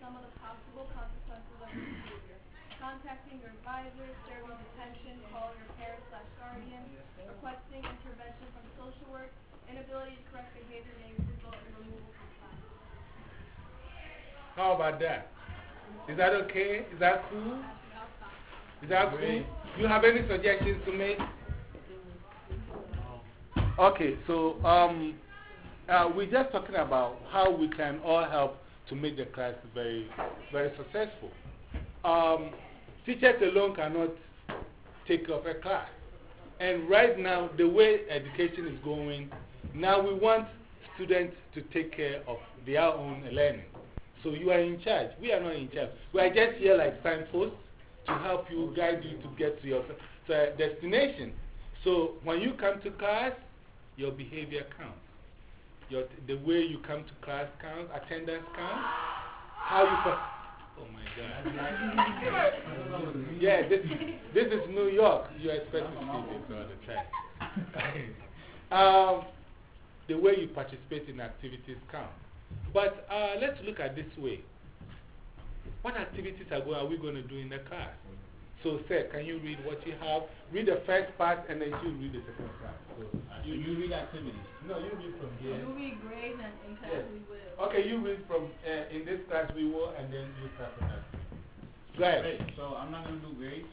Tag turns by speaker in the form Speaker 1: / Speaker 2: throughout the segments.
Speaker 1: some of the possible consequences of your behavior. Contacting your advisor, serving detention, calling your parent slash guardian, requesting intervention from social work, inability to correct behavior may result in removal from class.
Speaker 2: How about that? Is that okay? Is that cool? Is that cool? Do you have any suggestions to make? Okay, so we're just talking about how we can all help to make the class very, very successful. Teachers alone cannot take care of a class. And right now, the way education is going, now we want students to take care of their own learning. So you are in charge. We are not in charge. We are just here like signposts to help you, guide you to get to your destination. So when you come to class, your behavior counts. The way you come to class counts, attendance counts, how you... Oh my God. Yeah, this is New York. You expect to see this all the time. The way you participate in activities counts. But let's look at this way. What activities are we going to do in the class? So, Seth, can you read what you have? Read the first part and then you read the second part. So,
Speaker 3: you read activities.
Speaker 2: No, you read from here.
Speaker 1: You read grades and in class we will.
Speaker 2: Okay, you read from in this class we will and then you start from that. Go ahead.
Speaker 3: Right, so I'm not going to do grades.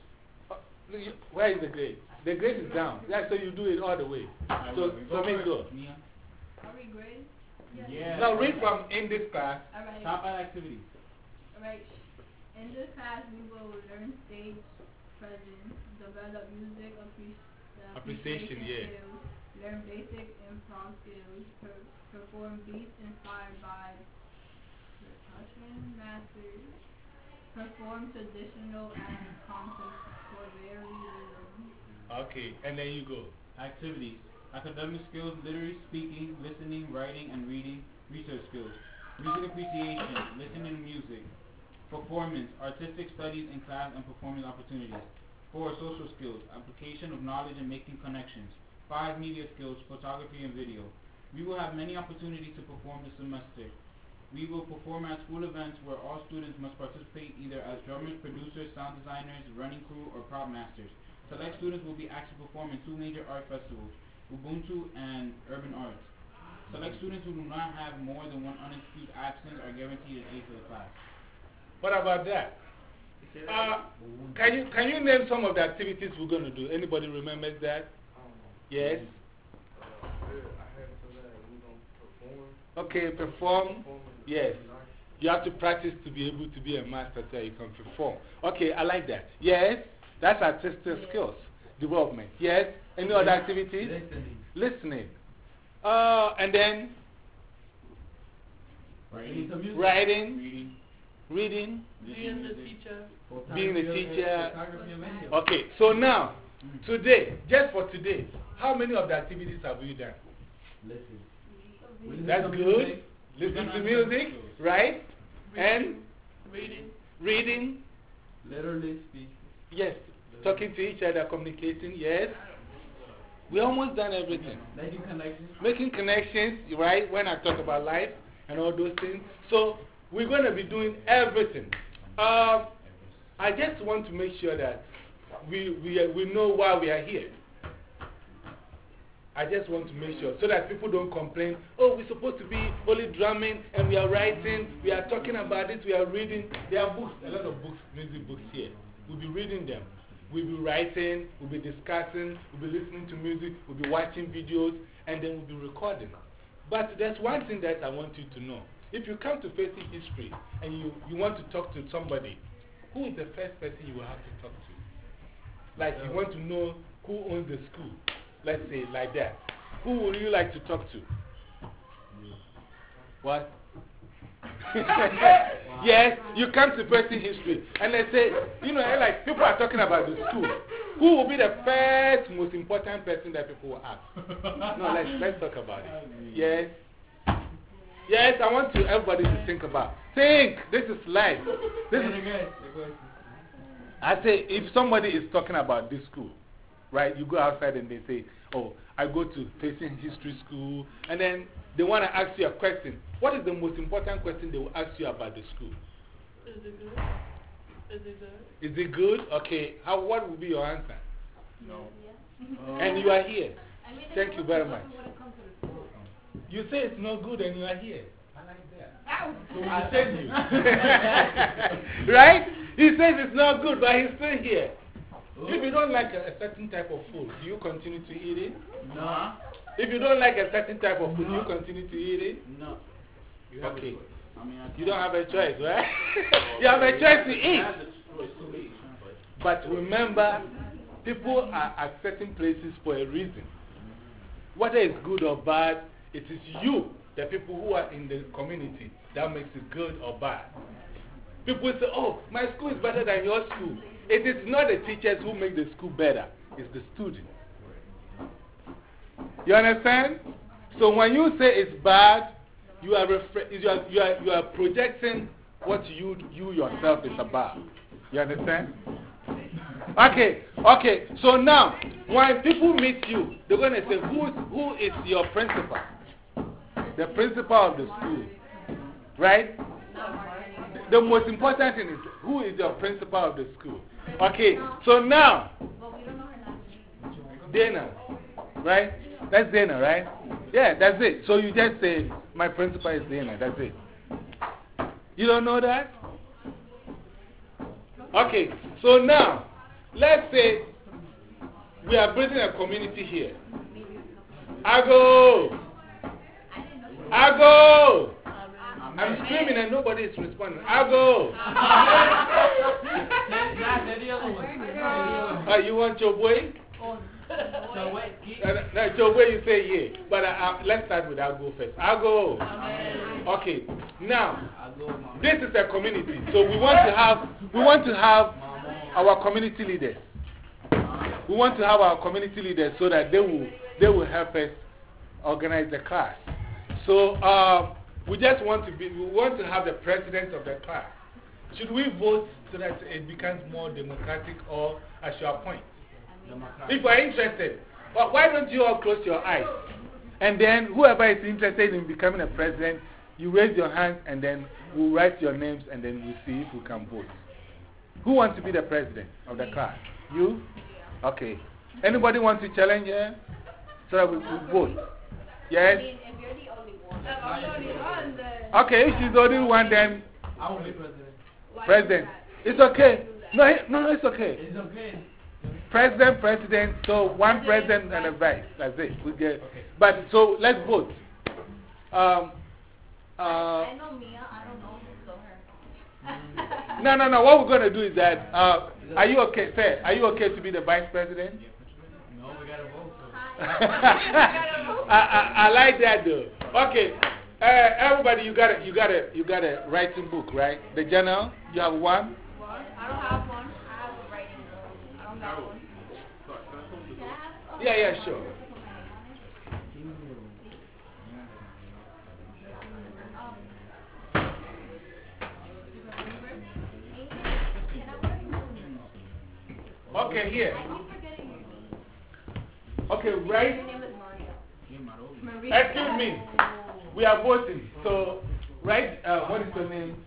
Speaker 2: Where is the grade? The grade is down. Yeah, so you do it all the way. So make go.
Speaker 1: I'll read grades.
Speaker 3: Yeah.
Speaker 2: Now read from in this class.
Speaker 1: Alright.
Speaker 3: Top 5 activities.
Speaker 1: Alright. In this class we will learn stage presence, develop music appreciation skills, learn basic improv skills, perform beats inspired by percussion masters, perform traditional and contemporary rhythms.
Speaker 2: Okay, and then you go.
Speaker 3: Activities. Academic skills, literary speaking, listening, writing, and reading. Research skills. Music appreciation, listening to music. Performance, artistic studies in class and performance opportunities. 4. Social skills, application of knowledge and making connections. 5. Media skills, photography and video. We will have many opportunities to perform this semester. We will perform at school events where all students must participate either as drummers, producers, sound designers, running crew, or prop masters. Select students will be asked to perform in 2 major art festivals, Ubuntu and Urban Arts. Select students who do not have more than 1 unexcused absence are guaranteed an A for the class.
Speaker 2: What about that? Can you name some of the activities we're going to do? Anybody remembers that? Yes? Okay, perform. Yes. You have to practice to be able to be a master so you can perform. Okay, I like that. Yes? That's artistic skills development. Yes? Any other activities? Listening. And then? Writing. Reading.
Speaker 4: Being the teacher.
Speaker 2: Being the teacher. Okay, so now, today, just for today, how many of the activities have you done?
Speaker 4: Listen.
Speaker 2: That's good. Listen to music, right? And reading.
Speaker 4: Literally speaking.
Speaker 2: Yes. Talking to each other, communicating, yes. We almost done everything.
Speaker 4: Making connections.
Speaker 2: Making connections, right? When I talk about life and all those things. So, we're going to be doing everything. I just want to make sure that we know why we are here. I just want to make sure so that people don't complain, oh, we're supposed to be only drumming and we are writing, we are talking about it, we are reading. There are books, a lot of books, music books here. We'll be reading them. We'll be writing, we'll be discussing, we'll be listening to music, we'll be watching videos, and then we'll be recording. But there's one thing that I want you to know. If you come to Facing History and you want to talk to somebody, who is the first person you will have to talk to? Like you want to know who owns the school. Let's say like that. Who would you like to talk to? What? Yes, you come to Facing History and they say, you know, like people are talking about the school. Who will be the first most important person that people will ask? No, let's talk about it. Yes. Yes, I want everybody to think about. Think! This is life. I say, if somebody is talking about this school, right, you go outside and they say, oh, I go to Facing History School, and then they want to ask you a question. What is the most important question they will ask you about the school?
Speaker 4: Is it good? Is it good?
Speaker 2: Is it good? Okay. What would be your answer?
Speaker 3: No.
Speaker 2: And you are here.
Speaker 5: I mean,
Speaker 2: Thank you very much.
Speaker 5: when it comes to the school.
Speaker 2: You say it's not good and you are here. I like that.
Speaker 5: Ow!
Speaker 2: So I send you. Right? He says it's not good, but he's still here. If you don't like a certain type of food, do you continue to eat it?
Speaker 3: No.
Speaker 2: If you don't like a certain type of food, do you continue to eat it?
Speaker 3: No.
Speaker 2: Okay.
Speaker 3: I mean,
Speaker 2: You don't have a choice, right? You have a choice to eat. But remember, people are at certain places for a reason. Whether it's good or bad, it is you, the people who are in the community, that makes it good or bad. People say, oh, my school is better than your school. It is not the teachers who make the school better, it's the students. You understand? So when you say it's bad, you are projecting what you yourself is about. You understand? Okay, okay. So now, when people meet you, they're going to say, who is your principal? The principal of the school. Right? The most important thing is, who is your principal of the school? Okay, so now, Dana, right? That's Dana, right? Yeah, that's it. So you just say, my principal is Dana, that's it. You don't know that? Okay, so now, let's say we are building a community here. Ago! Ago! I'm screaming and nobody is responding. Ago! You want your boy? No, your boy you say yeah. But let's start with Ago first. Ago! Okay, now, this is a community. So we want to have our community leaders. We want to have our community leaders so that they will help us organize the class. So we just want to have the president of the class. Should we vote so that it becomes more democratic, or as your point? If you are interested, why don't you all close your eyes? And then whoever is interested in becoming a president, you raise your hand and then we'll write your names and then we'll see if we can vote. Who wants to be the president of the class? You? Okay. Anybody want to challenge her? So that we will vote? Yes?
Speaker 5: I mean, if you're the only one.
Speaker 1: I'm the only one then.
Speaker 2: Okay, if she's the only one, then
Speaker 4: I will be president.
Speaker 2: president. It's okay. No, it's okay.
Speaker 4: It's okay.
Speaker 2: President, so one president and a vice. That's it. We get. But so let's vote.
Speaker 5: I know Mia, I don't know, so her.
Speaker 2: No. What we're going to do is that, are you okay, sir? Are you okay to be the vice president?
Speaker 4: No, we gotta vote.
Speaker 2: I like that though. Okay. Everybody, you got a writing book, right? The journal? You have one?
Speaker 1: I don't have one. I have a writing book. I don't got one.
Speaker 2: Yeah, sure. Okay, here. Okay, right. Excuse me. We are voting. So, right, what is your name?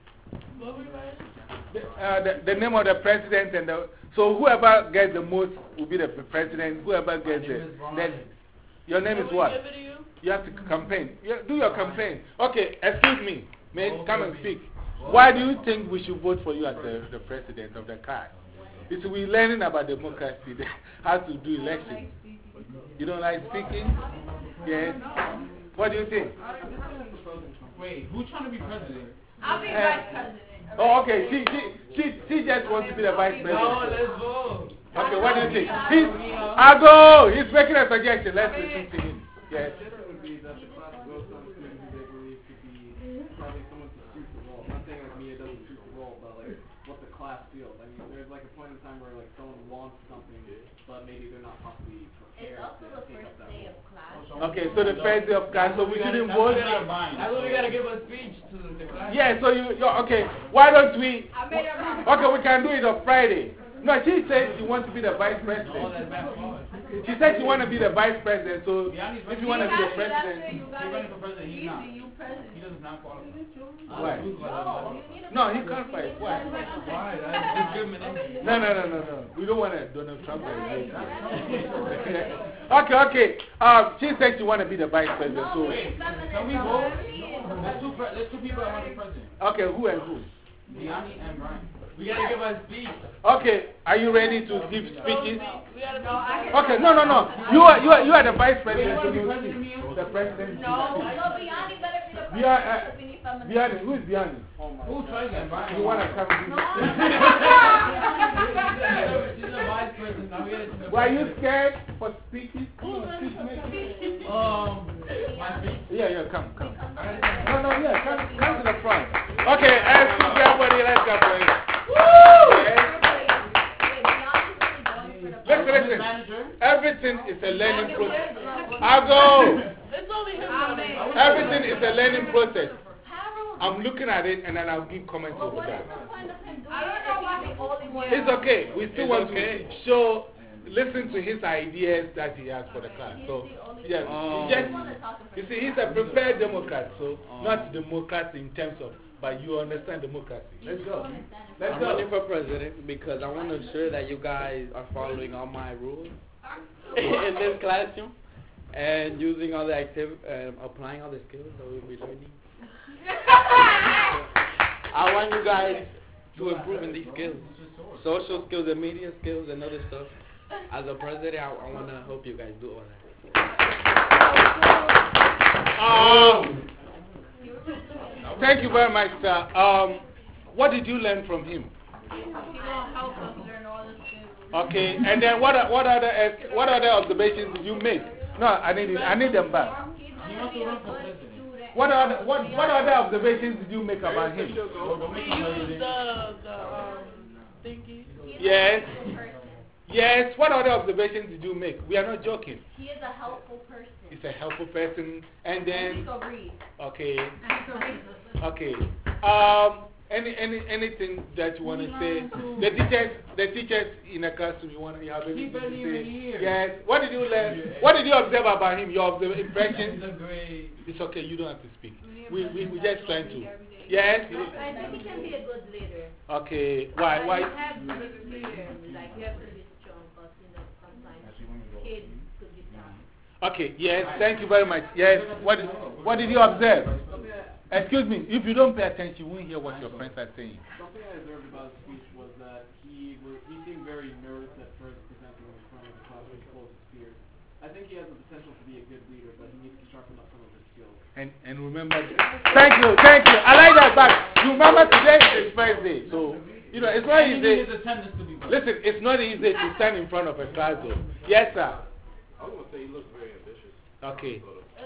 Speaker 2: The name of the president and so whoever gets the most will be the president. Whoever gets your name is what? You have to campaign. Do your campaign. Okay, excuse me. May come and speak. Why do you think we should vote for you as the president of the class? It's we're learning about democracy, how to do elections. You don't like speaking? Yes. What do you think?
Speaker 3: Wait, who's trying to be president?
Speaker 1: I'll be vice president.
Speaker 2: Oh, okay. She just wants to be the vice president.
Speaker 4: No, let's vote.
Speaker 2: Okay, what do you think? Ago! He's making a suggestion. Let's listen to him. Yes.
Speaker 6: would be that the class goes on students who they believe to be having someone to suit the role. Not saying like Mia doesn't suit the role, but like what the class feels. I mean, there's like a point in time where like someone wants something, but maybe they're not possibly
Speaker 5: It's
Speaker 6: prepared
Speaker 5: also the
Speaker 6: to take
Speaker 5: first
Speaker 6: up that
Speaker 5: day
Speaker 6: role.
Speaker 5: of class.
Speaker 2: Okay, so the first day of class, so we shouldn't vote?
Speaker 3: That's mine.
Speaker 4: That's what we gotta give a speech to the class.
Speaker 2: Yeah, so okay, why don't we,
Speaker 1: I made up my
Speaker 2: okay, we can do it on Friday. No, she said she wants to be the vice
Speaker 4: No,
Speaker 2: president.
Speaker 4: that's bad.
Speaker 2: She said she want to be the vice president, so
Speaker 3: Yanni's
Speaker 2: if you want to be the
Speaker 1: That's it,
Speaker 2: president.
Speaker 1: you got
Speaker 3: He's
Speaker 1: it.
Speaker 3: running for president. He's not.
Speaker 1: Easy, you president.
Speaker 3: He does not qualify.
Speaker 2: Why?
Speaker 5: No, you need a
Speaker 2: No, he can't fight. Why?
Speaker 4: Why? That's discrimination.
Speaker 2: No. We don't want a Donald Trump. Okay. She said she want to be the vice president, so.
Speaker 3: Wait, can we vote? There's two people that want to be president.
Speaker 2: Okay, who and who?
Speaker 3: Yanni and Brian.
Speaker 4: We gotta give a speech.
Speaker 2: Okay, are you ready to give speeches?
Speaker 1: No, I can.
Speaker 2: Okay, no. You are the vice
Speaker 3: Wait, you
Speaker 2: president.
Speaker 3: want to be
Speaker 2: so you
Speaker 3: president,
Speaker 2: speak.
Speaker 3: Mio?
Speaker 2: The president.
Speaker 1: No,
Speaker 5: So Biani better be the president.
Speaker 2: Biani,
Speaker 5: because we need feminists.
Speaker 2: Biani, who is Biani?
Speaker 6: Oh my
Speaker 3: Who's
Speaker 6: God.
Speaker 3: president? Brian.
Speaker 2: You want to come?
Speaker 4: She's a vice president. Now we gotta choose a
Speaker 2: Were you
Speaker 4: president.
Speaker 2: scared for speaking?
Speaker 4: My speech.
Speaker 2: Yeah, come.
Speaker 5: Become the
Speaker 2: No,
Speaker 5: president.
Speaker 2: yeah, come to the front. Okay, everybody, let's go for it.
Speaker 5: Wait, Biani's really going for the
Speaker 2: Listen,
Speaker 5: president.
Speaker 2: listen.
Speaker 3: Manager.
Speaker 2: Everything is a learning process. I'll go. Everything is a learning process.
Speaker 5: Harold,
Speaker 2: I'm looking at it and then I'll give comments
Speaker 5: but
Speaker 2: over
Speaker 5: what is
Speaker 2: that.
Speaker 5: the point of him doing
Speaker 1: I don't
Speaker 5: it
Speaker 1: know
Speaker 5: if
Speaker 1: why
Speaker 5: he's the only one?
Speaker 2: It's okay. We still
Speaker 4: It's
Speaker 2: want
Speaker 4: okay.
Speaker 2: to show, listen to his ideas that he has for the class.
Speaker 5: He's
Speaker 2: So,
Speaker 5: the only
Speaker 2: yeah,
Speaker 5: one.
Speaker 2: just,
Speaker 5: He's the one that talks for
Speaker 2: you see,
Speaker 5: him.
Speaker 2: he's a prepared Democrat, so not Democrat in terms of, but you understand democracy. Let's go. Let's
Speaker 7: I'm
Speaker 2: go.
Speaker 7: running for president because I want to ensure that you guys are following all my rules in this classroom and using all the applying all the skills that we'll be learning. I want you guys to improve in these skills, social skills and media skills and other stuff. As a president, I want to help you guys do all that.
Speaker 2: Thank you very much, sir. What did you learn from him?
Speaker 1: He gonna help us learn all this shit.
Speaker 2: Okay, and then what other observations did you make? No, I need them back.
Speaker 3: He wants to run for president.
Speaker 2: What other observations did you make about him?
Speaker 3: Don't make him president.
Speaker 2: Yes. Yes. What other observations did you make? We are not joking.
Speaker 5: He is a helpful person.
Speaker 2: He's a helpful person, and
Speaker 5: And
Speaker 2: then
Speaker 5: he can read.
Speaker 2: okay. Okay. Anything that you want to say? The teachers in the classroom, you have anything to
Speaker 3: barely even
Speaker 2: say?
Speaker 3: here.
Speaker 2: Yes. What did you learn? What did you observe about him? Your impressions?
Speaker 4: He's a great.
Speaker 2: It's okay. You don't have to speak. We just trying to. Yes.
Speaker 5: I think he can be a good leader.
Speaker 2: Okay. Why?
Speaker 5: You have to be leader. Like, you have to be strong because, sometimes kids could be tough.
Speaker 2: Okay. Yes. Thank you very much. Yes. What did you observe? Excuse me. If you don't pay attention, you won't hear what your friends are saying.
Speaker 6: Something I observed about his speech was that he seemed very nervous at first presenting in front of the classroom full of his peers. I think he has the potential to be a good leader, but he needs to sharpen up some of his skills.
Speaker 2: And remember, thank you. I like that. But you remember today is his first day, so you know it's not
Speaker 3: And he needs
Speaker 2: easy.
Speaker 3: his attendance to be good.
Speaker 2: Listen, it's not easy to stand in front of a class, though. Yes, sir.
Speaker 8: I was going to say he looks very ambitious.
Speaker 2: Okay.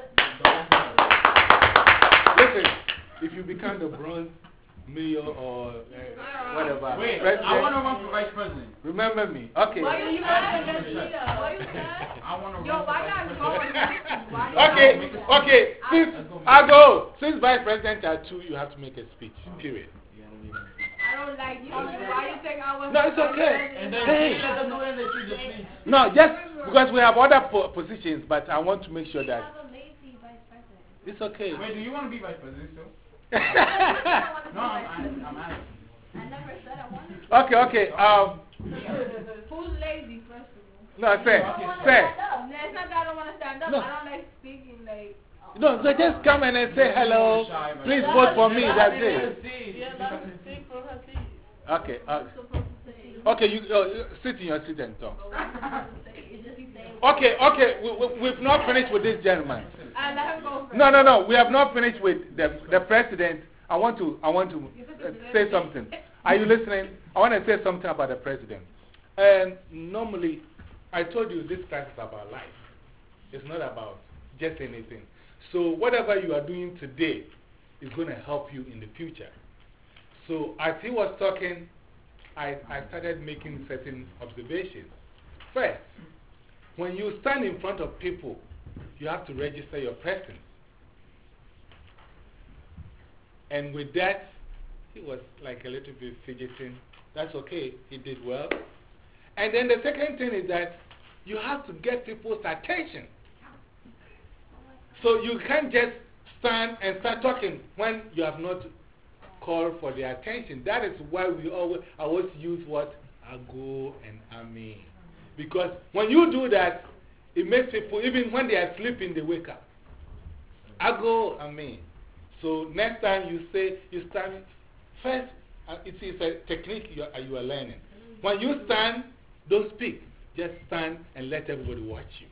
Speaker 3: So,
Speaker 2: Listen, if you become the bronze mayor or whatever,
Speaker 3: wait,
Speaker 2: president,
Speaker 3: I want to run for vice president.
Speaker 2: remember me. Okay.
Speaker 1: Why you mad against Cheetah? Why you mad?
Speaker 3: I want to
Speaker 1: Yo,
Speaker 3: run for
Speaker 1: why
Speaker 3: vice
Speaker 1: not
Speaker 3: president.
Speaker 1: go? Why
Speaker 2: Okay. Since vice president are two, you have to make a speech. Period.
Speaker 1: I don't like you. Why you think I was?
Speaker 2: No, it's okay.
Speaker 3: And then
Speaker 2: Hey.
Speaker 3: let them know when they see the speech.
Speaker 2: No, just because we have other positions, but I want to make sure
Speaker 5: We
Speaker 2: that
Speaker 5: have a lazy vice president.
Speaker 2: it's okay.
Speaker 3: Wait, do you want to be vice president still?
Speaker 5: I want to be
Speaker 3: No,
Speaker 5: vice president.
Speaker 3: I'm asking.
Speaker 5: I never said I wanted to.
Speaker 2: Okay.
Speaker 1: Who's lazy, first of all?
Speaker 2: No,
Speaker 5: I don't
Speaker 2: say.
Speaker 5: want to stand up.
Speaker 1: No, it's not that I don't want to stand up.
Speaker 2: No.
Speaker 1: I don't like speaking. Like,
Speaker 2: No, so just come in and say hello. Please vote for me. That's it. Okay. Okay, you sit in your seat and talk.
Speaker 5: You just say
Speaker 2: Okay. We've not finished with this gentleman.
Speaker 1: I let him go first.
Speaker 2: No. We have not finished with the president. I want to say something. Are you listening? I want to say something about the president. And normally, I told you this class is about life. It's not about just anything. So whatever you are doing today is going to help you in the future. So as he was talking, I started making certain observations. First, when you stand in front of people, you have to register your presence. And with that, he was like a little bit fidgeting. That's okay. He did well. And then the second thing is that you have to get people's attention. So you can't just stand and start talking when you have not called for their attention. That is why we always use what? Ago and Amen. Because when you do that, it makes people, even when they are sleeping, they wake up. Ago, Amen. So next time you say, you stand, first, it is a technique you are learning. When you stand, don't speak. Just stand and let everybody watch you.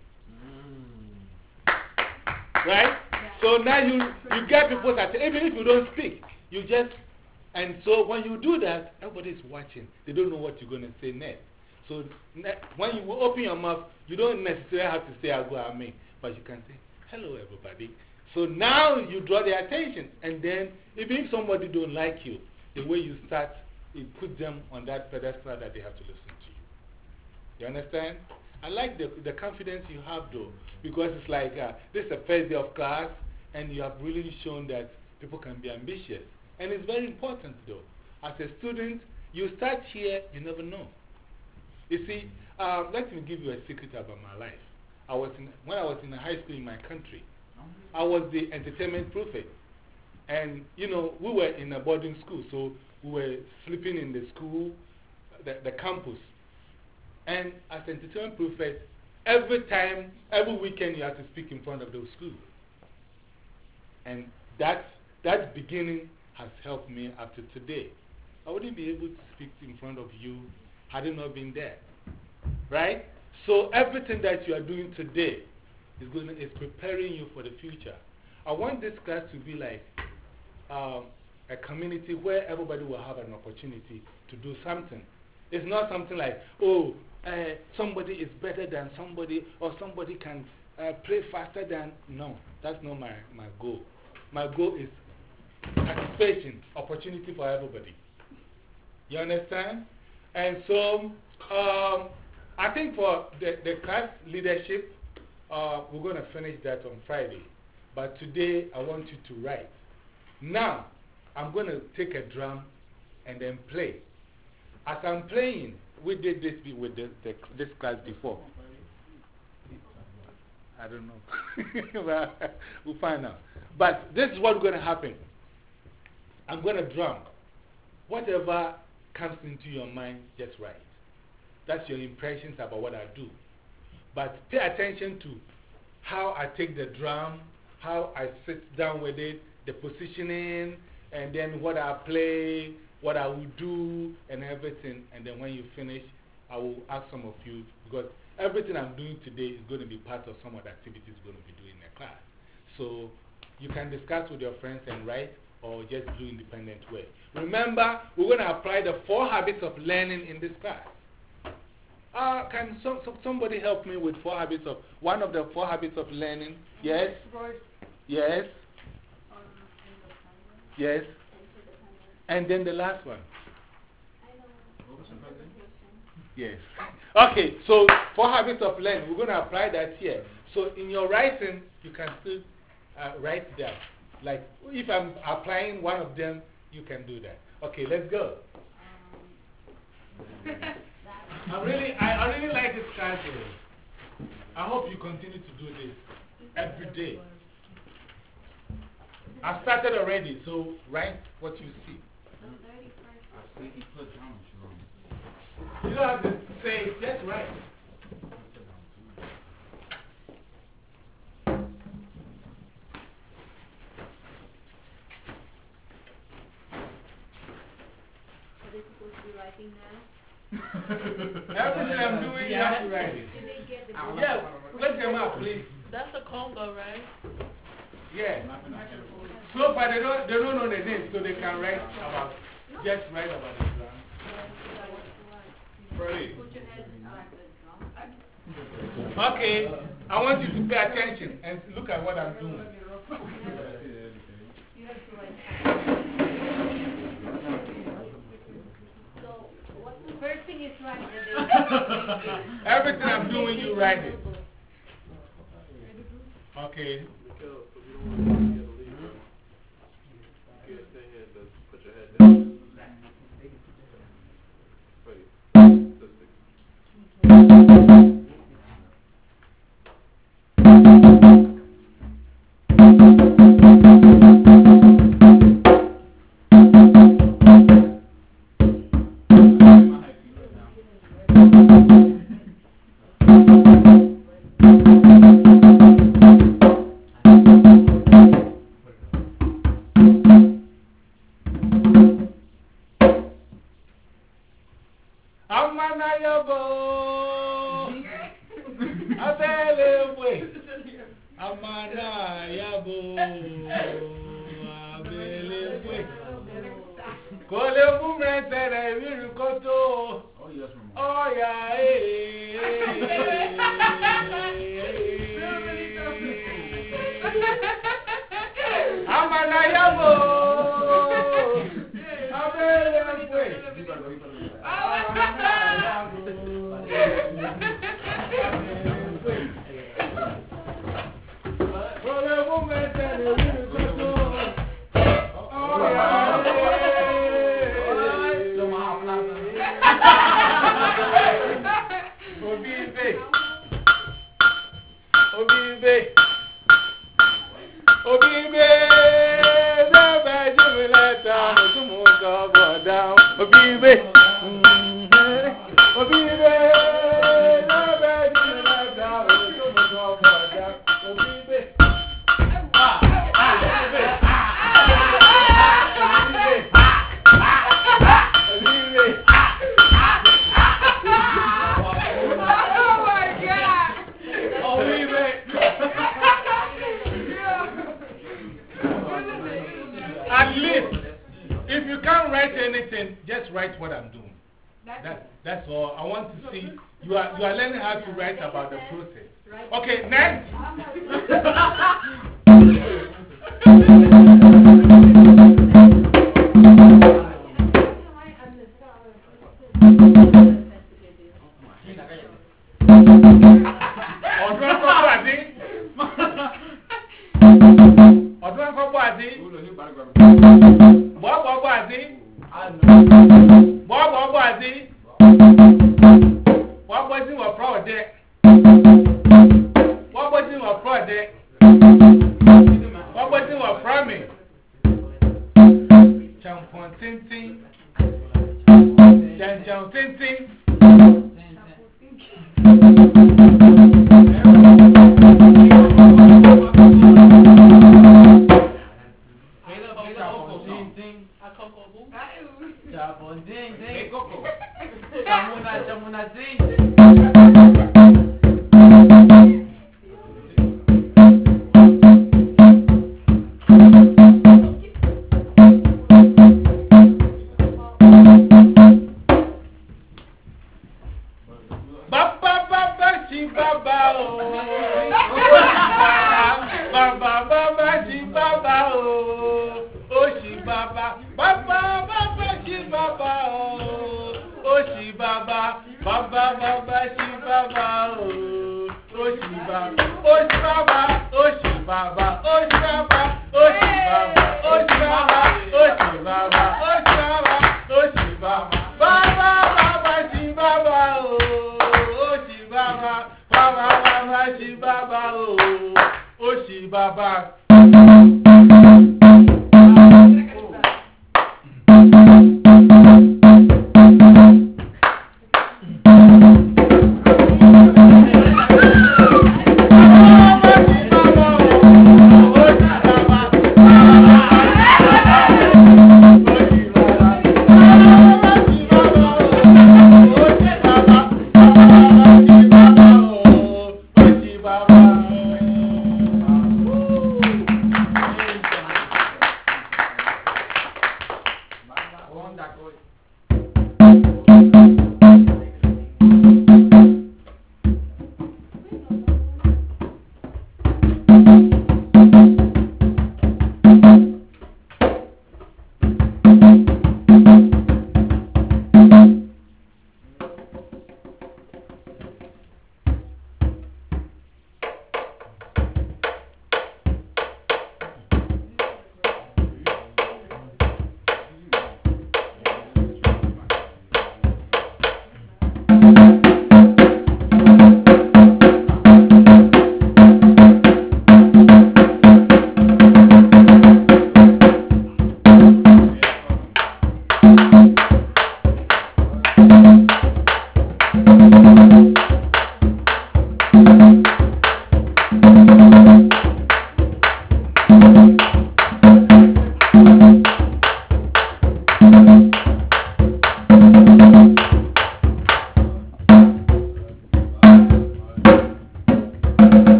Speaker 2: Right? So now you get people's attention. Even if you don't speak, you just, and so when you do that, everybody is watching. They don't know what you're going to say next. So when you open your mouth, you don't necessarily have to say Ago Amen, but you can say, hello everybody. So now you draw their attention, and then even if somebody don't like you, the way you start, it puts them on that pedestal that they have to listen to you. You understand? I like the confidence you have though, because it's like this is the first day of class, and you have really shown that people can be ambitious. And it's very important though. As a student, you start here, you never know. You see, let me give you a secret about my life. When I was in high school in my country, I was the entertainment prefect. And, you know, we were in a boarding school, so we were sleeping in the school, the campus. And as entertainment prefect, every weekend you have to speak in front of those schools. And that beginning has helped me up to today. I wouldn't be able to speak in front of you had it not been there. Right? So everything that you are doing today is preparing you for the future. I want this class to be like a community where everybody will have an opportunity to do something. It's not something like, oh, somebody is better than somebody, or somebody can play faster than. No, that's not my goal. My goal is participation, opportunity for everybody. You understand? And so, I think for the class leadership, we're going to finish that on Friday. But today, I want you to write. Now, I'm going to take a drum and then play. As I'm playing, we did this with this class before. I don't know. We'll find out. But this is what's going to happen. I'm going to drum. Whatever comes into your mind, just write. That's your impressions about what I do. But pay attention to how I take the drum, how I sit down with it, the positioning, and then what I play, what I will do, and everything. And then when you finish, I will ask some of you, because everything I'm doing today is going to be part of some of the activities we're going to be doing in the class. So you can discuss with your friends and write, or just do independent work. Remember, we're going to apply the 4 habits of learning in this class. Can somebody help me with one of the 4 habits of learning? Yes? Yes? Yes? And then the last one? Yes. Okay, so 4 habits of learning, we're going to apply that here. So in your writing, you can still write that. Like, if I'm applying one of them, you can do that. Okay, let's go. I really like this class. I hope you continue to do this every day. I started already, so write what you see. You don't have to say, just write.
Speaker 5: Are they supposed to be writing now?
Speaker 2: Everything I'm doing, you have to write it.
Speaker 5: Did they get the
Speaker 2: Yeah, let them out, please.
Speaker 9: That's a Congo, right?
Speaker 2: Yeah. So far, they don't know the name, so they can write about, just write about the drum. Ready? Okay, I want you to pay attention and look at what I'm doing.
Speaker 5: So, what's the first thing is right?
Speaker 2: Everything I'm doing, you write it. Okay. yabo. Abelewe. Amana yabo. Abelewe. Kole mumetere virukoto.
Speaker 3: Oh, yes, Mama.
Speaker 2: Oh, yeah, Amana yabo. Abelewe. At least, if you can't write anything, just write what I'm doing. That's all. I want to see you are learning how to write about the process. Okay, next.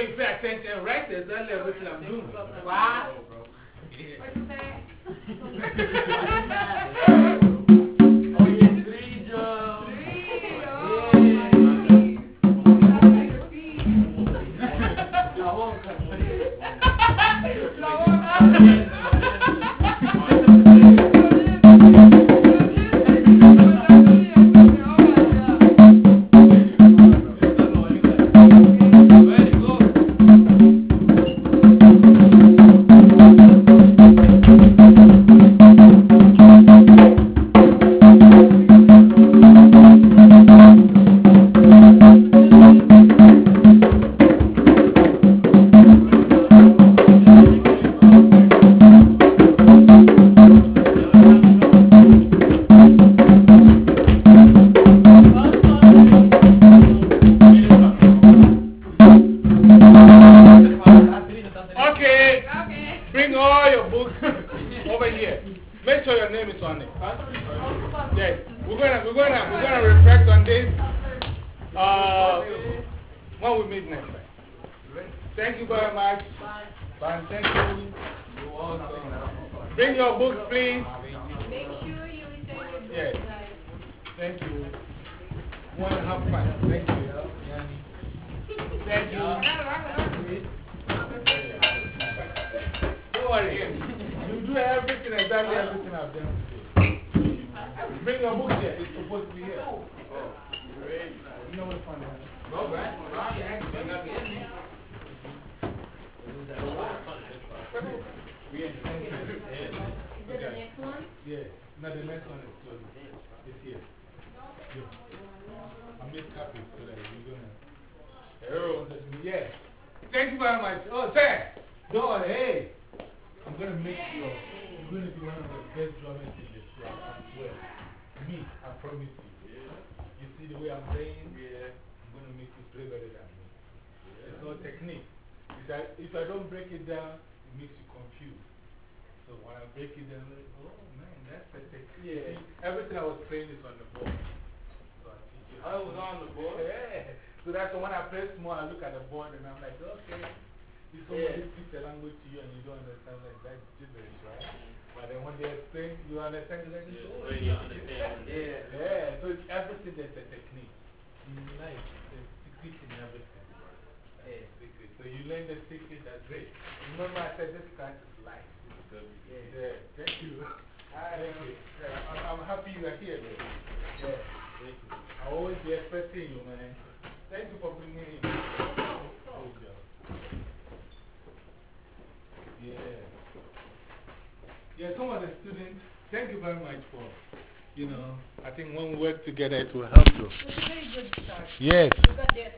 Speaker 2: you pay attention, right? Exactly everything I'm doing.
Speaker 5: Wow.
Speaker 1: What'd you say?
Speaker 4: Oh, yeah, 3 jobs.
Speaker 2: Okay. Bring all your books over here. Make sure your name is on it. Yes. We're gonna reflect on this. When we meet next time. Thank you very much. Bye. Thank you. Bring your books, please.
Speaker 5: Make sure you return your book,
Speaker 2: Yes.
Speaker 5: guys.
Speaker 2: Thank you. Want to have fun. Thank you. Thank you. Don't worry. You do everything, exactly everything I've done today. Bring your book here. It's supposed to be here. You know what's funny?
Speaker 3: Bro, Brian, you actually got me in there.
Speaker 5: Is that the next one?
Speaker 2: Yeah. No, the next one is closed. It's here. I made copies so that you're going to. Yeah. Thank you very much. Oh, sir. Don't worry. Hey. I'm going to make you. You're going to be one of the best drummers in this club. I swear. Me, I promise you. You see the way I'm playing? Yeah. I'm going to make you play better than me. It's all technique. If I don't break it down, it makes you confused. So when I break it down, I'm like, oh man, that's the technique. Yeah. Everything I was playing is on the board. So I teach you.
Speaker 8: I was on the board?
Speaker 2: Yeah. So that's when I play small, I look at the board and I'm like, okay. If somebody speaks a language to you and you don't understand, like that's gibberish, right? But then when they explain, you understand, like, oh,
Speaker 8: When you understand.
Speaker 2: yeah. So it's everything that's a technique. In life, there's secret in everything. Secret. So you learn the secret, that's great. Remember I said this class is life. Yeah. Thank you. Thank you. I'm happy you are here, though. Yeah. Thank you. I'll always be expecting you, man. Thank you for bringing me in. Good job. Yeah. Yeah, some of the students, thank you very much for, you know, I think when we work together it will help you.
Speaker 5: It's a very good start.
Speaker 2: Yes.
Speaker 5: You got there